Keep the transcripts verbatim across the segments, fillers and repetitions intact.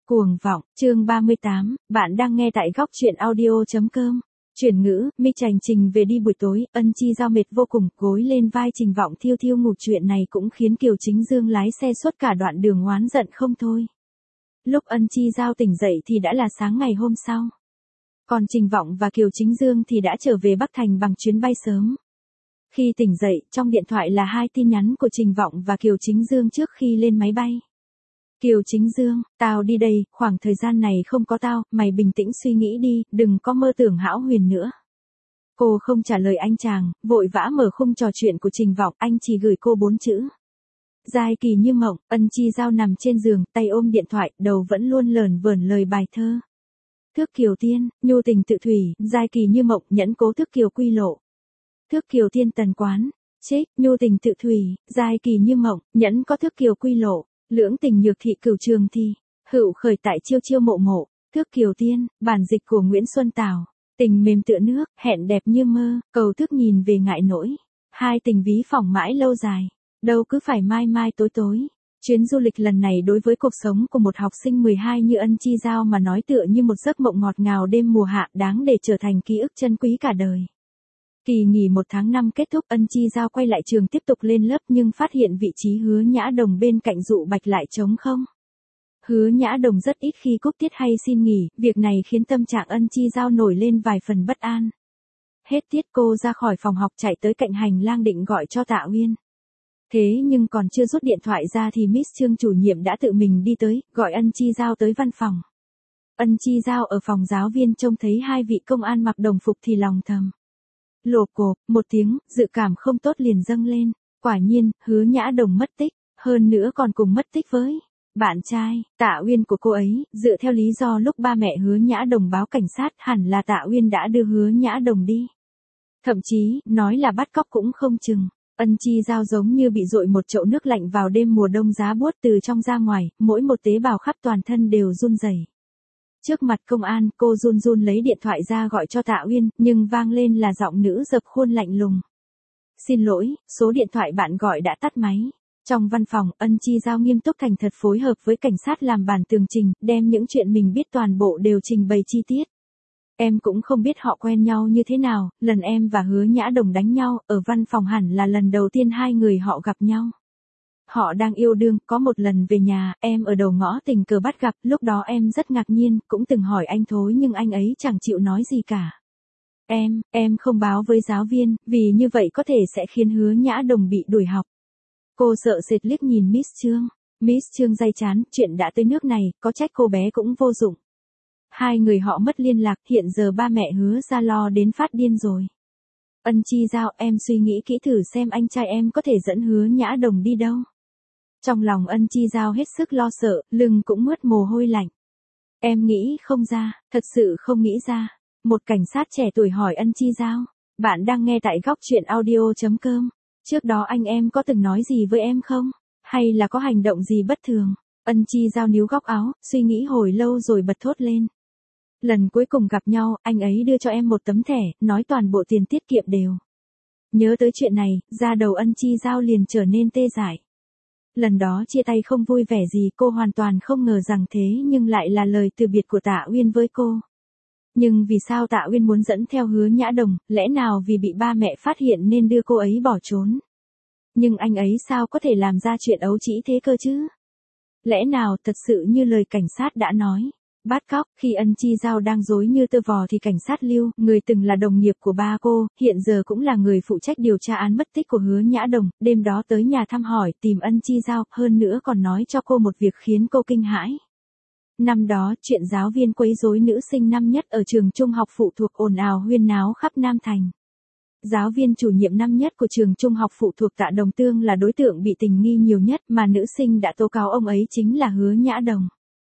Cuồng vọng, chương ba mươi tám, bạn đang nghe tại góc truyện audio.com. Chuyển ngữ, mi chành trình về đi buổi tối, Ân Chi Giao mệt vô cùng, gối lên vai Trình Vọng thiêu thiêu ngủ. Chuyện này cũng khiến Kiều Chính Dương lái xe suốt cả đoạn đường oán giận không thôi. Lúc Ân Chi Giao tỉnh dậy thì đã là sáng ngày hôm sau. Còn Trình Vọng và Kiều Chính Dương thì đã trở về Bắc Thành bằng chuyến bay sớm. Khi tỉnh dậy, trong điện thoại là hai tin nhắn của Trình Vọng và Kiều Chính Dương trước khi lên máy bay. Kiều Chính Dương, tao đi đây, khoảng thời gian này không có tao, mày bình tĩnh suy nghĩ đi, đừng có mơ tưởng hão huyền nữa. Cô không trả lời anh chàng, vội vã mở khung trò chuyện của Trình Vọng, anh chỉ gửi cô bốn chữ. Dài kỳ như mộng, Ân Chi Giao nằm trên giường, tay ôm điện thoại, đầu vẫn luôn lởn vởn lời bài thơ. Thước kiều tiên, nhu tình tự thủy, dài kỳ như mộng, nhẫn cố thước kiều quy lộ. Thước kiều tiên tần quán, trích, nhu tình tự thủy, dài kỳ như mộng, nhẫn có thước kiều quy lộ. Lưỡng tình nhược thị cửu trường thi, hữu khởi tại chiêu chiêu mộ mộ, thước kiều tiên, bản dịch của Nguyễn Xuân Tảo. Tình mềm tựa nước, hẹn đẹp như mơ, cầu thước nhìn về ngại nỗi. Hai tình ví phỏng mãi lâu dài, đâu cứ phải mai mai tối tối. Chuyến du lịch lần này đối với cuộc sống của một học sinh mười hai như Ân Chi Giao mà nói tựa như một giấc mộng ngọt ngào đêm mùa hạ, đáng để trở thành ký ức chân quý cả đời. Kỳ nghỉ một tháng năm kết thúc, Ân Chi Giao quay lại trường tiếp tục lên lớp nhưng phát hiện vị trí Hứa Nhã Đồng bên cạnh Dụ Bạch lại trống không. Hứa Nhã Đồng rất ít khi cúp tiết hay xin nghỉ, việc này khiến tâm trạng Ân Chi Giao nổi lên vài phần bất an. Hết tiết cô ra khỏi phòng học chạy tới cạnh hành lang định gọi cho Tạ Uyên. Thế nhưng còn chưa rút điện thoại ra thì Miss Trương chủ nhiệm đã tự mình đi tới, gọi Ân Chi Giao tới văn phòng. Ân Chi Giao ở phòng giáo viên trông thấy hai vị công an mặc đồng phục thì lòng thầm. Lộp cộp, một tiếng, dự cảm không tốt liền dâng lên. Quả nhiên, Hứa Nhã Đồng mất tích, hơn nữa còn cùng mất tích với bạn trai, Tạ Uyên của cô ấy. Dựa theo lý do lúc ba mẹ Hứa Nhã Đồng báo cảnh sát, hẳn là Tạ Uyên đã đưa Hứa Nhã Đồng đi. Thậm chí, nói là bắt cóc cũng không chừng. Ân Chi Giao giống như bị dội một chậu nước lạnh vào đêm mùa đông giá buốt, từ trong ra ngoài, mỗi một tế bào khắp toàn thân đều run rẩy. Trước mặt công an, cô run run lấy điện thoại ra gọi cho Tạ Uyên, nhưng vang lên là giọng nữ dập khuôn lạnh lùng. Xin lỗi, số điện thoại bạn gọi đã tắt máy. Trong văn phòng, Ân Chi Giao nghiêm túc thành thật phối hợp với cảnh sát làm bản tường trình, đem những chuyện mình biết toàn bộ đều trình bày chi tiết. Em cũng không biết họ quen nhau như thế nào, lần em và Hứa Nhã Đồng đánh nhau, ở văn phòng hẳn là lần đầu tiên hai người họ gặp nhau. Họ đang yêu đương, có một lần về nhà, em ở đầu ngõ tình cờ bắt gặp, lúc đó em rất ngạc nhiên, cũng từng hỏi anh Thối nhưng anh ấy chẳng chịu nói gì cả. Em, em không báo với giáo viên, vì như vậy có thể sẽ khiến Hứa Nhã Đồng bị đuổi học. Cô sợ sệt liếc nhìn Miss Trương. Miss Trương day chán, chuyện đã tới nước này, có trách cô bé cũng vô dụng. Hai người họ mất liên lạc, hiện giờ ba mẹ Hứa ra lo đến phát điên rồi. Ân Chi Giao, em suy nghĩ kỹ thử xem anh trai em có thể dẫn Hứa Nhã Đồng đi đâu. Trong lòng Ân Chi Giao hết sức lo sợ, lưng cũng mướt mồ hôi lạnh. Em nghĩ không ra, thật sự không nghĩ ra. Một cảnh sát trẻ tuổi hỏi Ân Chi Giao. Bạn đang nghe tại góc truyện audio.com. Trước đó anh em có từng nói gì với em không? Hay là có hành động gì bất thường? Ân Chi Giao níu góc áo, suy nghĩ hồi lâu rồi bật thốt lên. Lần cuối cùng gặp nhau, anh ấy đưa cho em một tấm thẻ, nói toàn bộ tiền tiết kiệm đều. Nhớ tới chuyện này, da đầu Ân Chi Giao liền trở nên tê dại. Lần đó chia tay không vui vẻ gì, cô hoàn toàn không ngờ rằng thế nhưng lại là lời từ biệt của Tạ Uyên với cô. Nhưng vì sao Tạ Uyên muốn dẫn theo Hứa Nhã Đồng, lẽ nào vì bị ba mẹ phát hiện nên đưa cô ấy bỏ trốn? Nhưng anh ấy sao có thể làm ra chuyện ấu trĩ thế cơ chứ? Lẽ nào thật sự như lời cảnh sát đã nói? Bắt cóc, khi Ân Chi Giao đang rối như tơ vò thì cảnh sát Lưu, người từng là đồng nghiệp của ba cô, hiện giờ cũng là người phụ trách điều tra án mất tích của Hứa Nhã Đồng, đêm đó tới nhà thăm hỏi, tìm Ân Chi Giao, hơn nữa còn nói cho cô một việc khiến cô kinh hãi. Năm đó, chuyện giáo viên quấy rối nữ sinh năm nhất ở trường trung học phụ thuộc ồn ào huyên náo khắp Nam Thành. Giáo viên chủ nhiệm năm nhất của trường trung học phụ thuộc Tạ Đồng Tương là đối tượng bị tình nghi nhiều nhất, mà nữ sinh đã tố cáo ông ấy chính là Hứa Nhã Đồng.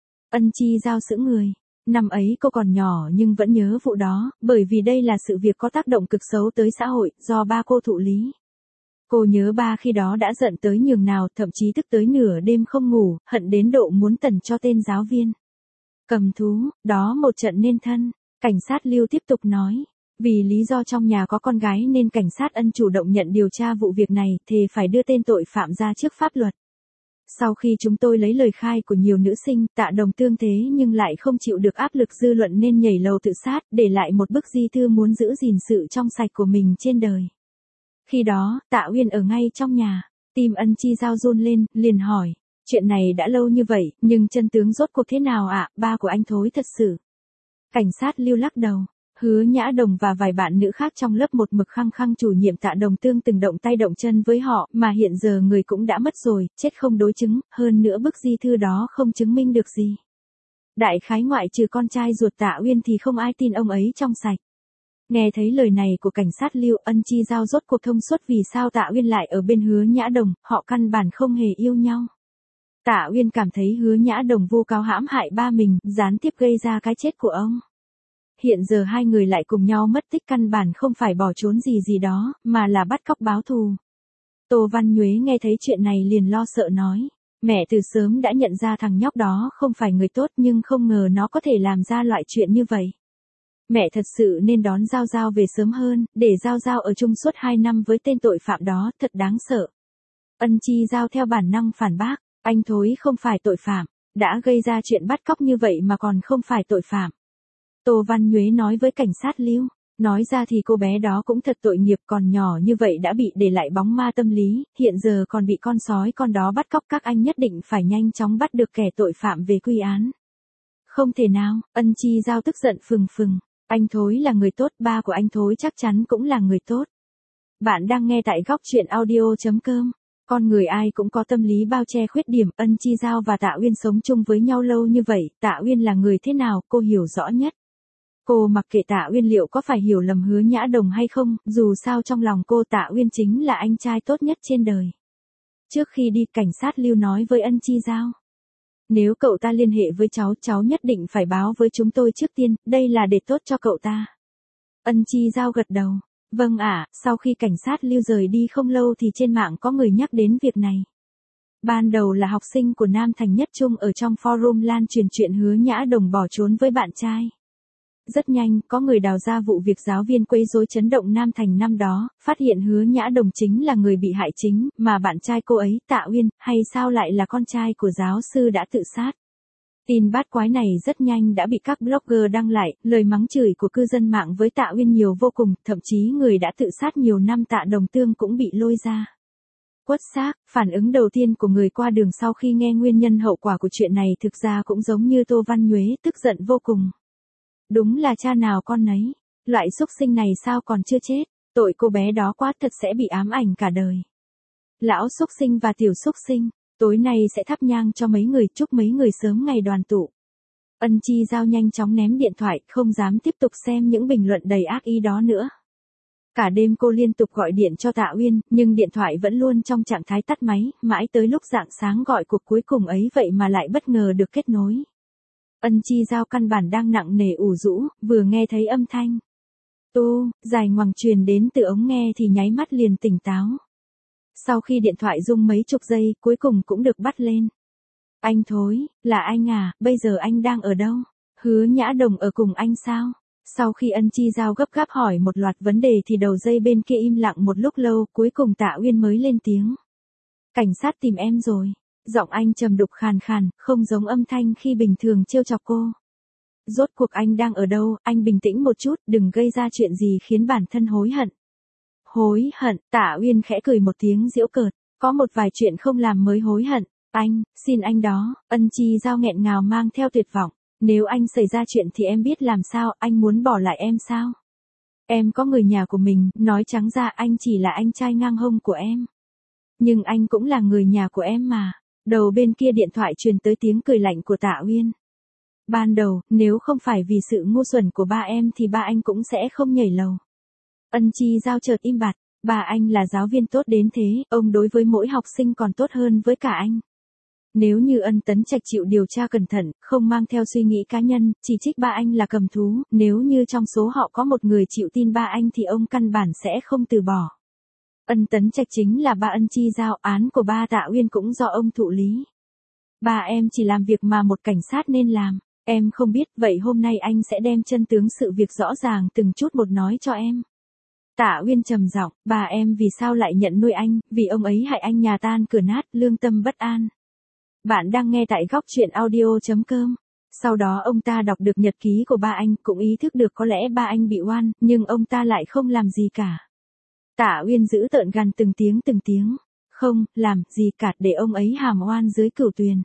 Ân Chi Giao sững người. Năm ấy cô còn nhỏ nhưng vẫn nhớ vụ đó, bởi vì đây là sự việc có tác động cực xấu tới xã hội, do ba cô thụ lý. Cô nhớ ba khi đó đã giận tới nhường nào, thậm chí tức tới nửa đêm không ngủ, hận đến độ muốn tẩn cho tên giáo viên. Cầm thú, đó một trận nên thân. Cảnh sát Lưu tiếp tục nói. Vì lý do trong nhà có con gái nên cảnh sát Ân chủ động nhận điều tra vụ việc này, thề phải đưa tên tội phạm ra trước pháp luật. Sau khi chúng tôi lấy lời khai của nhiều nữ sinh, Tạ Đồng Tương thế nhưng lại không chịu được áp lực dư luận nên nhảy lầu tự sát, để lại một bức di thư muốn giữ gìn sự trong sạch của mình trên đời. Khi đó, Tạ Uyên ở ngay trong nhà, tim Ân Chi Giao run lên, liền hỏi, chuyện này đã lâu như vậy, nhưng chân tướng rốt cuộc thế nào ạ, ba của anh Thối thật sự. Cảnh sát Lưu lắc đầu. Hứa Nhã Đồng và vài bạn nữ khác trong lớp một mực khăng khăng chủ nhiệm Tạ Đồng Tương từng động tay động chân với họ, mà hiện giờ người cũng đã mất rồi, chết không đối chứng, hơn nữa bức di thư đó không chứng minh được gì. Đại khái ngoại trừ con trai ruột Tạ Uyên thì không ai tin ông ấy trong sạch. Nghe thấy lời này của cảnh sát Lưu, Ân Chi Giao rốt cuộc thông suốt vì sao Tạ Uyên lại ở bên Hứa Nhã Đồng, họ căn bản không hề yêu nhau. Tạ Uyên cảm thấy Hứa Nhã Đồng vu cáo hãm hại ba mình, gián tiếp gây ra cái chết của ông. Hiện giờ hai người lại cùng nhau mất tích, căn bản không phải bỏ trốn gì gì đó, mà là bắt cóc báo thù. Tô Văn Nhuế nghe thấy chuyện này liền lo sợ nói, mẹ từ sớm đã nhận ra thằng nhóc đó không phải người tốt nhưng không ngờ nó có thể làm ra loại chuyện như vậy. Mẹ thật sự nên đón Giao Giao về sớm hơn, để Giao Giao ở chung suốt hai năm với tên tội phạm đó, thật đáng sợ. Ân Chi Giao theo bản năng phản bác, anh Thối không phải tội phạm, đã gây ra chuyện bắt cóc như vậy mà còn không phải tội phạm. Tô Văn Nhuế nói với cảnh sát Lưu, nói ra thì cô bé đó cũng thật tội nghiệp, còn nhỏ như vậy đã bị để lại bóng ma tâm lý, hiện giờ còn bị con sói con đó bắt cóc, các anh nhất định phải nhanh chóng bắt được kẻ tội phạm về quy án. Không thể nào, Ân Chi Giao tức giận phừng phừng, anh Thối là người tốt, ba của anh Thối chắc chắn cũng là người tốt. Bạn đang nghe tại góc truyện audio chấm com. Con người ai cũng có tâm lý bao che khuyết điểm, Ân Chi Giao và Tạ Uyên sống chung với nhau lâu như vậy, Tạ Uyên là người thế nào, cô hiểu rõ nhất. Cô mặc kệ Tạ Uyên liệu có phải hiểu lầm Hứa Nhã Đồng hay không, dù sao trong lòng cô Tạ Uyên chính là anh trai tốt nhất trên đời. Trước khi đi, cảnh sát Lưu nói với Ân Chi Giao, nếu cậu ta liên hệ với cháu, cháu nhất định phải báo với chúng tôi trước tiên, đây là để tốt cho cậu ta. Ân Chi Giao gật đầu, vâng ạ. Sau khi cảnh sát Lưu rời đi không lâu thì trên mạng có người nhắc đến việc này. Ban đầu là học sinh của Nam Thành Nhất Trung ở trong forum lan truyền chuyện Hứa Nhã Đồng bỏ trốn với bạn trai. Rất nhanh, có người đào ra vụ việc giáo viên quấy rối chấn động Nam Thành năm đó, phát hiện Hứa Nhã Đồng chính là người bị hại chính, mà bạn trai cô ấy, Tạ Uyên, hay sao lại là con trai của giáo sư đã tự sát. Tin bát quái này rất nhanh đã bị các blogger đăng lại, lời mắng chửi của cư dân mạng với Tạ Uyên nhiều vô cùng, thậm chí người đã tự sát nhiều năm Tạ Đồng Tương cũng bị lôi ra. Quất xác, phản ứng đầu tiên của người qua đường sau khi nghe nguyên nhân hậu quả của chuyện này thực ra cũng giống như Tô Văn Nhuế, tức giận vô cùng. Đúng là cha nào con nấy, loại xúc sinh này sao còn chưa chết, tội cô bé đó quá, thật sẽ bị ám ảnh cả đời. Lão xúc sinh và tiểu xúc sinh, tối nay sẽ thắp nhang cho mấy người, chúc mấy người sớm ngày đoàn tụ. Ân Chi Giao nhanh chóng ném điện thoại, không dám tiếp tục xem những bình luận đầy ác ý đó nữa. Cả đêm cô liên tục gọi điện cho Tạ Uyên, nhưng điện thoại vẫn luôn trong trạng thái tắt máy, mãi tới lúc rạng sáng gọi cuộc cuối cùng ấy vậy mà lại bất ngờ được kết nối. Ân Chi Giao căn bản đang nặng nề ủ rũ, vừa nghe thấy âm thanh tu, dài ngoằng truyền đến từ ống nghe thì nháy mắt liền tỉnh táo. Sau khi điện thoại rung mấy chục giây, cuối cùng cũng được bắt lên. Anh Thối, là anh à, bây giờ anh đang ở đâu? Hứa Nhã Đồng ở cùng anh sao? Sau khi Ân Chi Giao gấp gáp hỏi một loạt vấn đề thì đầu dây bên kia im lặng một lúc lâu, cuối cùng Tạ Uyên mới lên tiếng. Cảnh sát tìm em rồi. Giọng anh trầm đục khàn khàn, không giống âm thanh khi bình thường trêu chọc cô. Rốt cuộc anh đang ở đâu, anh bình tĩnh một chút, đừng gây ra chuyện gì khiến bản thân hối hận. Hối hận, Tạ Uyên khẽ cười một tiếng giễu cợt, có một vài chuyện không làm mới hối hận. Anh, xin anh đó, Ân Chi Giao nghẹn ngào mang theo tuyệt vọng. Nếu anh xảy ra chuyện thì em biết làm sao, anh muốn bỏ lại em sao? Em có người nhà của mình, nói trắng ra anh chỉ là anh trai ngang hông của em. Nhưng anh cũng là người nhà của em mà. Đầu bên kia điện thoại truyền tới tiếng cười lạnh của Tạ Uyên. Ban đầu, nếu không phải vì sự ngu xuẩn của ba em thì ba anh cũng sẽ không nhảy lầu. Ân Chi Giao chợt im bặt, ba anh là giáo viên tốt đến thế, ông đối với mỗi học sinh còn tốt hơn với cả anh. Nếu như Ân Tấn Trạch chịu điều tra cẩn thận, không mang theo suy nghĩ cá nhân, chỉ trích ba anh là cầm thú, nếu như trong số họ có một người chịu tin ba anh thì ông căn bản sẽ không từ bỏ. Ân Tấn Trạch chính là ba Ân Chi Giao, án của ba Tạ Uyên cũng do ông thụ lý. Ba em chỉ làm việc mà một cảnh sát nên làm, em không biết, vậy hôm nay anh sẽ đem chân tướng sự việc rõ ràng từng chút một nói cho em. Tạ Uyên trầm giọng, bà em vì sao lại nhận nuôi anh, vì ông ấy hại anh nhà tan cửa nát, lương tâm bất an. Bạn đang nghe tại góc truyện audio chấm com. Sau đó ông ta đọc được nhật ký của ba anh, cũng ý thức được có lẽ ba anh bị oan, nhưng ông ta lại không làm gì cả. Tạ Uyên giữ tợn gằn từng tiếng từng tiếng. Không, làm gì cả để ông ấy hàm oan dưới cửu tuyền.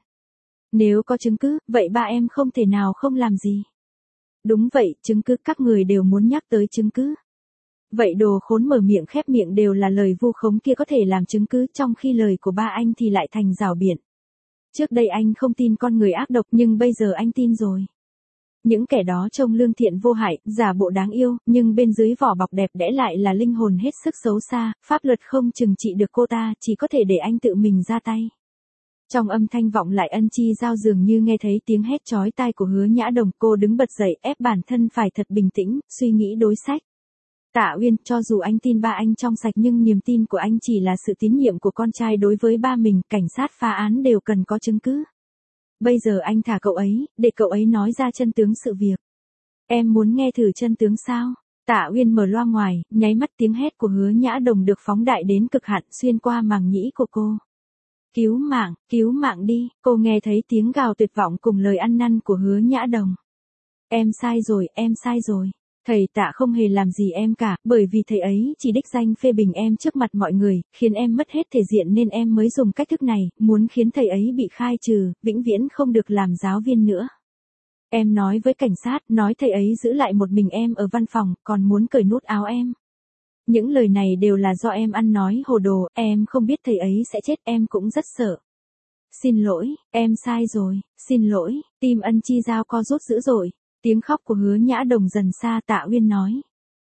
Nếu có chứng cứ, vậy ba em không thể nào không làm gì. Đúng vậy, chứng cứ, các người đều muốn nhắc tới chứng cứ. Vậy đồ khốn mở miệng khép miệng đều là lời vu khống kia có thể làm chứng cứ, trong khi lời của ba anh thì lại thành rào biện. Trước đây anh không tin con người ác độc, nhưng bây giờ anh tin rồi. Những kẻ đó trông lương thiện vô hại, giả bộ đáng yêu, nhưng bên dưới vỏ bọc đẹp đẽ lại là linh hồn hết sức xấu xa, pháp luật không trừng trị được cô ta, chỉ có thể để anh tự mình ra tay. Trong âm thanh vọng lại Ân Chi Giao dường như nghe thấy tiếng hét chói tai của Hứa Nhã Đồng, cô đứng bật dậy, ép bản thân phải thật bình tĩnh, suy nghĩ đối sách. Tạ Uyên, cho dù anh tin ba anh trong sạch nhưng niềm tin của anh chỉ là sự tín nhiệm của con trai đối với ba mình, cảnh sát phá án đều cần có chứng cứ. Bây giờ anh thả cậu ấy, để cậu ấy nói ra chân tướng sự việc. Em muốn nghe thử chân tướng sao? Tạ Uyên mở loa ngoài, nháy mắt tiếng hét của Hứa Nhã Đồng được phóng đại đến cực hạn, xuyên qua màng nhĩ của cô. Cứu mạng, cứu mạng đi, cô nghe thấy tiếng gào tuyệt vọng cùng lời ăn năn của Hứa Nhã Đồng. Em sai rồi, em sai rồi. Thầy Tạ không hề làm gì em cả, bởi vì thầy ấy chỉ đích danh phê bình em trước mặt mọi người, khiến em mất hết thể diện nên em mới dùng cách thức này, muốn khiến thầy ấy bị khai trừ, vĩnh viễn không được làm giáo viên nữa. Em nói với cảnh sát, nói thầy ấy giữ lại một mình em ở văn phòng, còn muốn cởi nút áo em. Những lời này đều là do em ăn nói hồ đồ, em không biết thầy ấy sẽ chết, em cũng rất sợ. Xin lỗi, em sai rồi, xin lỗi, tim Ân Chi Giao co rút dữ dội. Tiếng khóc của Hứa Nhã Đồng dần xa. Tạ Uyên nói.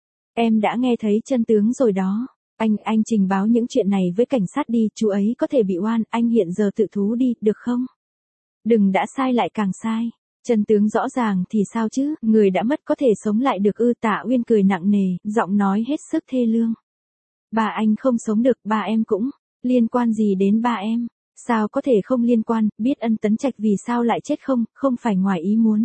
Em đã nghe thấy chân tướng rồi đó. Anh, anh trình báo những chuyện này với cảnh sát đi, chú ấy có thể bị oan, anh hiện giờ tự thú đi, được không? Đừng đã sai lại càng sai. Chân tướng rõ ràng thì sao chứ, người đã mất có thể sống lại được ư? Tạ Uyên cười nặng nề, giọng nói hết sức thê lương. Ba anh không sống được, ba em cũng. Liên quan gì đến ba em? Sao có thể không liên quan, biết Ân Tấn Trạch vì sao lại chết không, không phải ngoài ý muốn.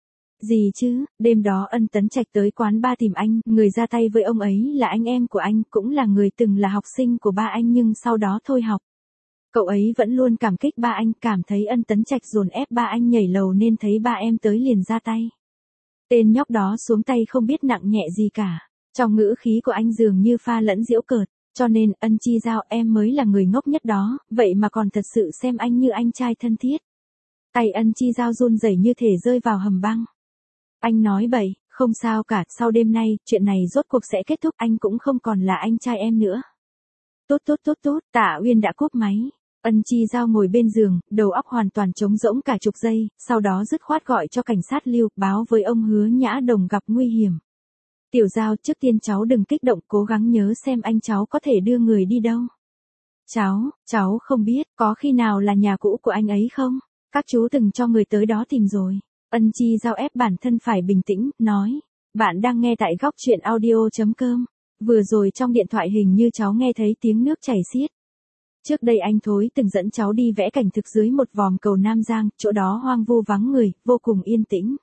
Gì chứ, đêm đó Ân Tấn Trạch tới quán ba tìm anh, người ra tay với ông ấy là anh em của anh, cũng là người từng là học sinh của ba anh nhưng sau đó thôi học. Cậu ấy vẫn luôn cảm kích ba anh, cảm thấy Ân Tấn Trạch dồn ép ba anh nhảy lầu nên thấy ba em tới liền ra tay. Tên nhóc đó xuống tay không biết nặng nhẹ gì cả. Trong ngữ khí của anh dường như pha lẫn giễu cợt, cho nên Ân Chi Giao em mới là người ngốc nhất đó, vậy mà còn thật sự xem anh như anh trai thân thiết. Tay Ân Chi Giao run rẩy như thể rơi vào hầm băng. Anh nói bậy, không sao cả, sau đêm nay, chuyện này rốt cuộc sẽ kết thúc, anh cũng không còn là anh trai em nữa. Tốt tốt tốt tốt, Tạ Uyên đã cúp máy. Ân Chi Giao ngồi bên giường, đầu óc hoàn toàn trống rỗng cả chục giây, sau đó dứt khoát gọi cho cảnh sát Lưu, báo với ông Hứa Nhã Đồng gặp nguy hiểm. Tiểu Giao, trước tiên cháu đừng kích động, cố gắng nhớ xem anh cháu có thể đưa người đi đâu. Cháu, cháu không biết, có khi nào là nhà cũ của anh ấy không? Các chú từng cho người tới đó tìm rồi. Ân Chi Giao ép bản thân phải bình tĩnh, nói. Bạn đang nghe tại góc truyện audio chấm com. Vừa rồi trong điện thoại hình như cháu nghe thấy tiếng nước chảy xiết. Trước đây anh Thối từng dẫn cháu đi vẽ cảnh thực dưới một vòm cầu Nam Giang, chỗ đó hoang vu vắng người, vô cùng yên tĩnh.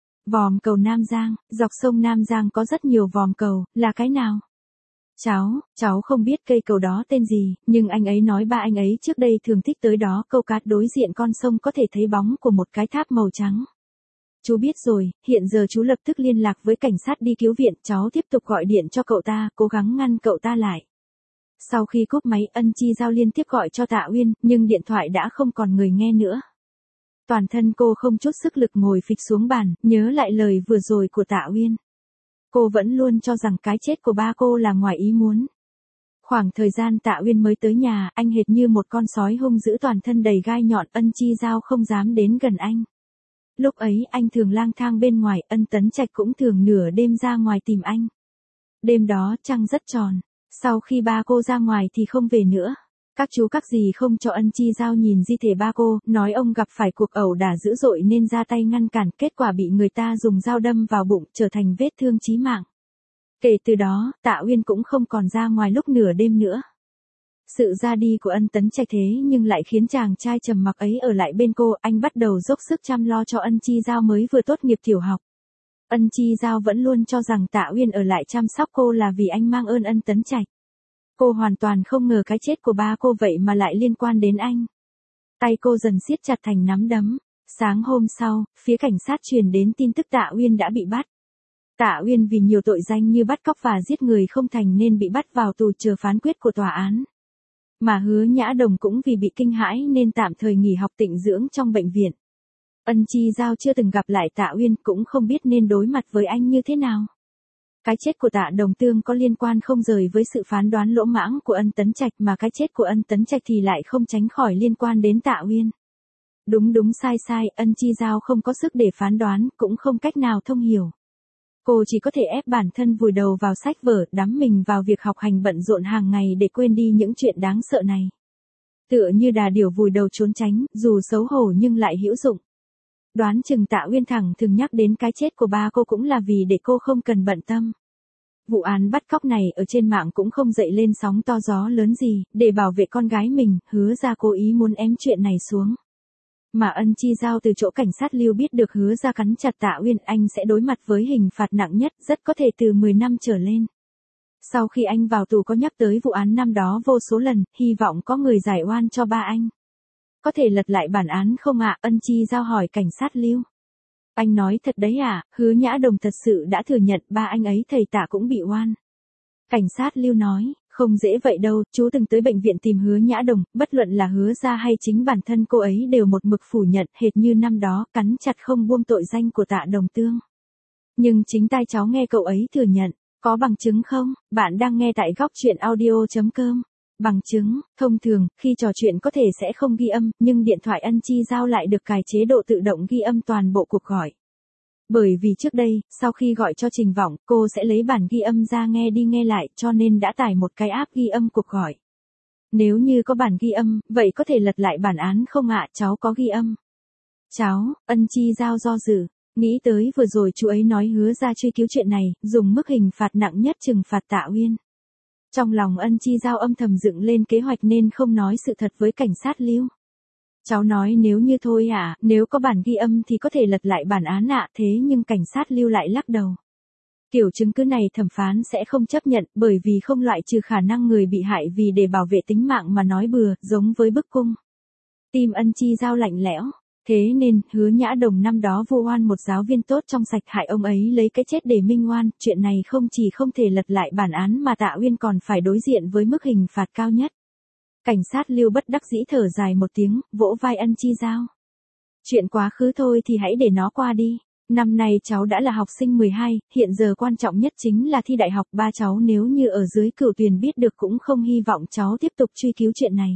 Vòm cầu Nam Giang, dọc sông Nam Giang có rất nhiều vòm cầu, là cái nào? Cháu, cháu không biết cây cầu đó tên gì, nhưng anh ấy nói ba anh ấy trước đây thường thích tới đó câu cá, đối diện con sông có thể thấy bóng của một cái tháp màu trắng. Chú biết rồi, hiện giờ chú lập tức liên lạc với cảnh sát đi cứu viện, cháu tiếp tục gọi điện cho cậu ta, cố gắng ngăn cậu ta lại. Sau khi cúp máy, Ân Chi Giao liên tiếp gọi cho Tạ Uyên, nhưng điện thoại đã không còn người nghe nữa. Toàn thân cô không chút sức lực ngồi phịch xuống bàn, nhớ lại lời vừa rồi của Tạ Uyên. Cô vẫn luôn cho rằng cái chết của ba cô là ngoài ý muốn. Khoảng thời gian Tạ Uyên mới tới nhà, anh hệt như một con sói hung dữ, toàn thân đầy gai nhọn, Ân Chi Giao không dám đến gần anh. Lúc ấy anh thường lang thang bên ngoài, Ân Tấn Trạch cũng thường nửa đêm ra ngoài tìm anh. Đêm đó trăng rất tròn, sau khi ba cô ra ngoài thì không về nữa. Các chú các dì không cho Ân Chi Giao nhìn di thể ba cô, nói ông gặp phải cuộc ẩu đả dữ dội nên ra tay ngăn cản, kết quả bị người ta dùng dao đâm vào bụng, trở thành vết thương chí mạng. Kể từ đó, Tạ Uyên cũng không còn ra ngoài lúc nửa đêm nữa. Sự ra đi của Ân Tấn Trạch thế nhưng lại khiến chàng trai trầm mặc ấy ở lại bên cô, anh bắt đầu dốc sức chăm lo cho Ân Chi Giao mới vừa tốt nghiệp tiểu học. Ân Chi Giao vẫn luôn cho rằng Tạ Uyên ở lại chăm sóc cô là vì anh mang ơn Ân Tấn Trạch. Cô hoàn toàn không ngờ cái chết của ba cô vậy mà lại liên quan đến anh. Tay cô dần siết chặt thành nắm đấm. Sáng hôm sau, phía cảnh sát truyền đến tin tức Tạ Uyên đã bị bắt. Tạ Uyên vì nhiều tội danh như bắt cóc và giết người không thành nên bị bắt vào tù chờ phán quyết của tòa án. Mà Hứa Nhã Đồng cũng vì bị kinh hãi nên tạm thời nghỉ học tịnh dưỡng trong bệnh viện. Ân Chi Giao chưa từng gặp lại Tạ Uyên cũng không biết nên đối mặt với anh như thế nào. Cái chết của Tạ Đồng Tương có liên quan không rời với sự phán đoán lỗ mãng của Ân Tấn Trạch mà cái chết của Ân Tấn Trạch thì lại không tránh khỏi liên quan đến Tạ Uyên. Đúng đúng sai sai, Ân Chi Giao không có sức để phán đoán, cũng không cách nào thông hiểu. Cô chỉ có thể ép bản thân vùi đầu vào sách vở, đắm mình vào việc học hành bận rộn hàng ngày để quên đi những chuyện đáng sợ này. Tựa như đà điểu vùi đầu trốn tránh, dù xấu hổ nhưng lại hữu dụng. Đoán chừng Tạ Uyên thẳng thường nhắc đến cái chết của ba cô cũng là vì để cô không cần bận tâm. Vụ án bắt cóc này ở trên mạng cũng không dậy lên sóng to gió lớn gì, để bảo vệ con gái mình, Hứa Ra cố ý muốn ém chuyện này xuống. Mà Ân Chi Giao từ chỗ cảnh sát Lưu biết được Hứa Ra cắn chặt Tạ Uyên, anh sẽ đối mặt với hình phạt nặng nhất, rất có thể từ mười năm trở lên. Sau khi anh vào tù có nhắc tới vụ án năm đó vô số lần, hy vọng có người giải oan cho ba anh. Có thể lật lại bản án không ạ? Ân Chi Giao hỏi cảnh sát Lưu. Anh nói thật đấy à? Hứa Nhã Đồng thật sự đã thừa nhận ba anh ấy thầy Tạ cũng bị oan. Cảnh sát Lưu nói, không dễ vậy đâu, chú từng tới bệnh viện tìm Hứa Nhã Đồng, bất luận là Hứa Ra hay chính bản thân cô ấy đều một mực phủ nhận, hệt như năm đó, cắn chặt không buông tội danh của Tạ Đồng Tương. Nhưng chính tai cháu nghe cậu ấy thừa nhận, có bằng chứng không? Bạn đang nghe tại góc truyện audio chấm com. Bằng chứng, thông thường, khi trò chuyện có thể sẽ không ghi âm, nhưng điện thoại Ân Chi Giao lại được cài chế độ tự động ghi âm toàn bộ cuộc gọi. Bởi vì trước đây, sau khi gọi cho Trình Vọng, cô sẽ lấy bản ghi âm ra nghe đi nghe lại, cho nên đã tải một cái app ghi âm cuộc gọi. Nếu như có bản ghi âm, vậy có thể lật lại bản án không ạ? Cháu có ghi âm. Cháu, Ân Chi Giao do dự, nghĩ tới vừa rồi chú ấy nói Hứa Ra truy cứu chuyện này, dùng mức hình phạt nặng nhất trừng phạt Tạ Uyên. Trong lòng Ân Chi Giao âm thầm dựng lên kế hoạch nên không nói sự thật với cảnh sát Lưu. Cháu nói nếu như thôi à, nếu có bản ghi âm thì có thể lật lại bản án ạ, thế nhưng cảnh sát Lưu lại lắc đầu. Kiểu chứng cứ này thẩm phán sẽ không chấp nhận bởi vì không loại trừ khả năng người bị hại vì để bảo vệ tính mạng mà nói bừa, giống với bức cung. Tim Ân Chi Giao lạnh lẽo. Thế nên, Hứa Nhã Đồng năm đó vu oan một giáo viên tốt trong sạch hại ông ấy lấy cái chết để minh oan, chuyện này không chỉ không thể lật lại bản án mà Tạ Uyên còn phải đối diện với mức hình phạt cao nhất. Cảnh sát Lưu bất đắc dĩ thở dài một tiếng, vỗ vai Ân Chi Giao. Chuyện quá khứ thôi thì hãy để nó qua đi. Năm nay cháu đã là học sinh mười hai, hiện giờ quan trọng nhất chính là thi đại học. Ba cháu nếu như ở dưới cửu tuyền biết được cũng không hy vọng cháu tiếp tục truy cứu chuyện này.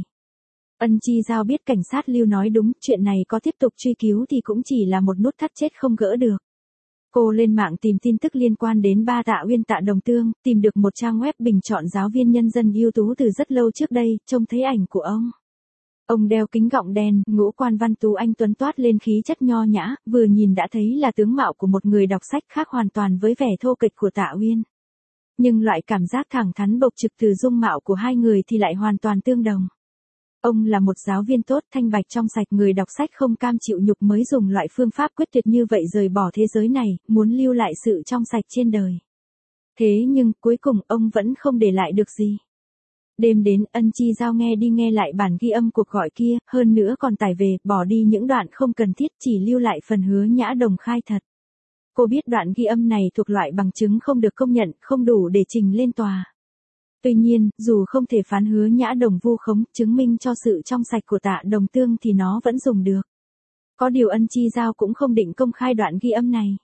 Ân Chi Giao biết cảnh sát Lưu nói đúng, chuyện này có tiếp tục truy cứu thì cũng chỉ là một nút thắt chết không gỡ được. Cô lên mạng tìm tin tức liên quan đến ba Tạ Uyên Tạ Đồng Tương, tìm được một trang web bình chọn giáo viên nhân dân ưu tú từ rất lâu trước đây, trông thấy ảnh của ông. Ông đeo kính gọng đen, ngũ quan văn tú anh tuấn toát lên khí chất nho nhã, vừa nhìn đã thấy là tướng mạo của một người đọc sách khác hoàn toàn với vẻ thô kệch của Tạ Uyên. Nhưng loại cảm giác thẳng thắn bộc trực từ dung mạo của hai người thì lại hoàn toàn tương đồng. Ông là một giáo viên tốt, thanh bạch trong sạch, người đọc sách không cam chịu nhục mới dùng loại phương pháp quyết tuyệt như vậy rời bỏ thế giới này, muốn lưu lại sự trong sạch trên đời. Thế nhưng, cuối cùng ông vẫn không để lại được gì. Đêm đến, Ân Chi Giao nghe đi nghe lại bản ghi âm cuộc gọi kia, hơn nữa còn tải về, bỏ đi những đoạn không cần thiết, chỉ lưu lại phần Hứa Nhã Đồng khai thật. Cô biết đoạn ghi âm này thuộc loại bằng chứng không được công nhận, không đủ để trình lên tòa. Tuy nhiên, dù không thể phán Hứa Nhã Đồng vu khống, chứng minh cho sự trong sạch của Tạ Đồng Tương thì nó vẫn dùng được. Có điều Ân Chi Giao cũng không định công khai đoạn ghi âm này,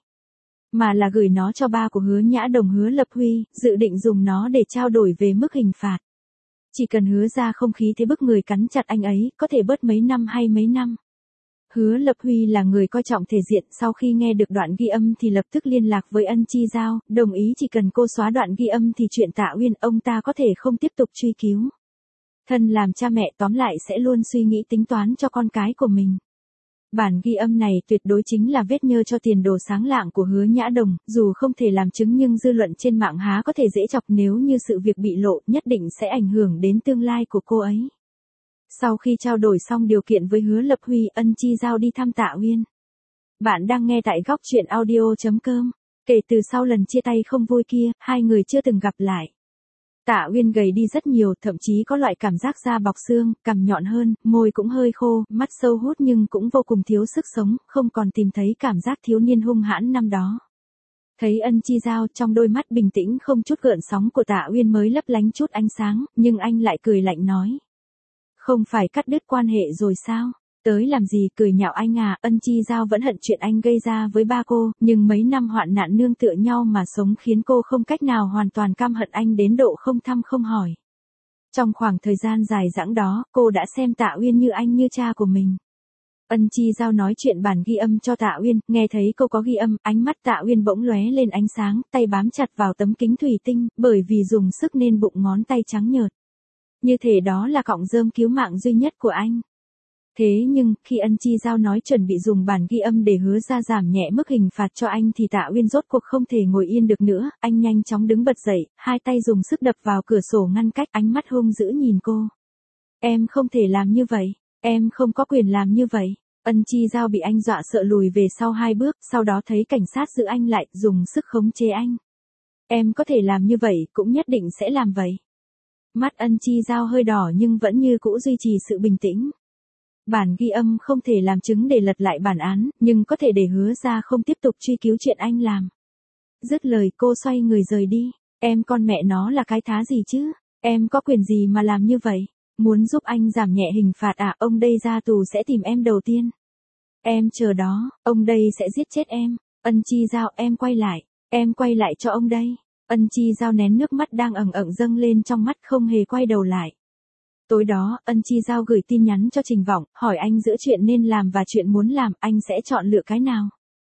mà là gửi nó cho ba của Hứa Nhã Đồng, Hứa Lập Huy, dự định dùng nó để trao đổi về mức hình phạt. Chỉ cần Hứa Ra không khí thế bức người cắn chặt anh ấy, có thể bớt mấy năm hay mấy năm. Hứa Lập Huy là người coi trọng thể diện, sau khi nghe được đoạn ghi âm thì lập tức liên lạc với Ân Chi Giao, đồng ý chỉ cần cô xóa đoạn ghi âm thì chuyện Tạ Uyên ông ta có thể không tiếp tục truy cứu. Thân làm cha mẹ tóm lại sẽ luôn suy nghĩ tính toán cho con cái của mình. Bản ghi âm này tuyệt đối chính là vết nhơ cho tiền đồ sáng lạng của Hứa Nhã Đồng, dù không thể làm chứng nhưng dư luận trên mạng há có thể dễ chọc, nếu như sự việc bị lộ nhất định sẽ ảnh hưởng đến tương lai của cô ấy. Sau khi trao đổi xong điều kiện với Hứa Lập Huy, Ân Chi Giao đi thăm Tạ Uyên. Bạn đang nghe tại góc truyện audio chấm com. Kể từ sau lần chia tay không vui kia, hai người chưa từng gặp lại. Tạ Uyên gầy đi rất nhiều, thậm chí có loại cảm giác da bọc xương, cằm nhọn hơn, môi cũng hơi khô, mắt sâu hút nhưng cũng vô cùng thiếu sức sống, không còn tìm thấy cảm giác thiếu niên hung hãn năm đó. Thấy Ân Chi Giao, trong đôi mắt bình tĩnh không chút gợn sóng của Tạ Uyên mới lấp lánh chút ánh sáng, nhưng anh lại cười lạnh nói. Không phải cắt đứt quan hệ rồi sao? Tới làm gì cười nhạo anh à? Ân Chi Giao vẫn hận chuyện anh gây ra với ba cô, nhưng mấy năm hoạn nạn nương tựa nhau mà sống khiến cô không cách nào hoàn toàn căm hận anh đến độ không thăm không hỏi. Trong khoảng thời gian dài dẳng đó, cô đã xem Tạ Uyên như anh như cha của mình. Ân Chi Giao nói chuyện bản ghi âm cho Tạ Uyên, nghe thấy cô có ghi âm, ánh mắt Tạ Uyên bỗng lóe lên ánh sáng, tay bám chặt vào tấm kính thủy tinh, bởi vì dùng sức nên bụng ngón tay trắng nhợt. Như thể đó là cọng rơm cứu mạng duy nhất của anh. Thế nhưng, khi Ân Chi Giao nói chuẩn bị dùng bản ghi âm để hứa ra giảm nhẹ mức hình phạt cho anh thì Tạ Uyên rốt cuộc không thể ngồi yên được nữa, anh nhanh chóng đứng bật dậy, hai tay dùng sức đập vào cửa sổ ngăn cách, ánh mắt hung dữ nhìn cô. Em không thể làm như vậy, em không có quyền làm như vậy. Ân Chi Giao bị anh dọa sợ lùi về sau hai bước, sau đó thấy cảnh sát giữ anh lại, dùng sức khống chế anh. Em có thể làm như vậy, cũng nhất định sẽ làm vậy. Mắt Ân Chi Giao hơi đỏ nhưng vẫn như cũ duy trì sự bình tĩnh. Bản ghi âm không thể làm chứng để lật lại bản án, nhưng có thể để hứa ra không tiếp tục truy cứu chuyện anh làm. Dứt lời cô xoay người rời đi. Em con mẹ nó là cái thá gì chứ? Em có quyền gì mà làm như vậy? Muốn giúp anh giảm nhẹ hình phạt à? Ông đây ra tù sẽ tìm em đầu tiên. Em chờ đó, ông đây sẽ giết chết em. Ân Chi Giao, em quay lại. Em quay lại cho ông đây. Ân Chi Giao nén nước mắt đang ẩn ẩn dâng lên trong mắt không hề quay đầu lại. Tối đó, Ân Chi Giao gửi tin nhắn cho Trình Vọng, hỏi anh giữa chuyện nên làm và chuyện muốn làm, anh sẽ chọn lựa cái nào.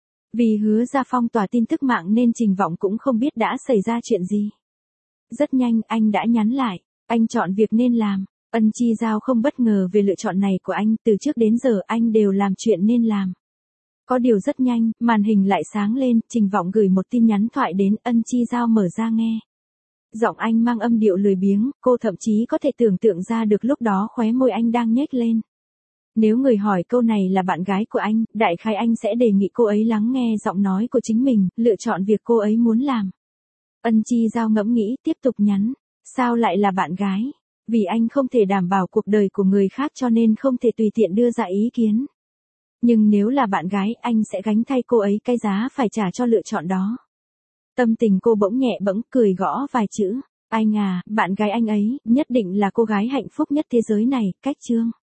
Vì hứa ra phong tỏa tin tức mạng nên Trình Vọng cũng không biết đã xảy ra chuyện gì. Rất nhanh, anh đã nhắn lại, anh chọn việc nên làm. Ân Chi Giao không bất ngờ về lựa chọn này của anh, từ trước đến giờ anh đều làm chuyện nên làm. Có điều rất nhanh, màn hình lại sáng lên, Trình Vọng gửi một tin nhắn thoại đến, Ân Chi Giao mở ra nghe. Giọng anh mang âm điệu lười biếng, cô thậm chí có thể tưởng tượng ra được lúc đó khóe môi anh đang nhếch lên. Nếu người hỏi câu này là bạn gái của anh, đại khái anh sẽ đề nghị cô ấy lắng nghe giọng nói của chính mình, lựa chọn việc cô ấy muốn làm. Ân Chi Giao ngẫm nghĩ, tiếp tục nhắn. Sao lại là bạn gái? Vì anh không thể đảm bảo cuộc đời của người khác cho nên không thể tùy tiện đưa ra ý kiến. Nhưng nếu là bạn gái, anh sẽ gánh thay cô ấy cái giá phải trả cho lựa chọn đó. Tâm tình cô bỗng nhẹ bẫng, cười gõ vài chữ. Anh à, bạn gái anh ấy, nhất định là cô gái hạnh phúc nhất thế giới này, cách chương.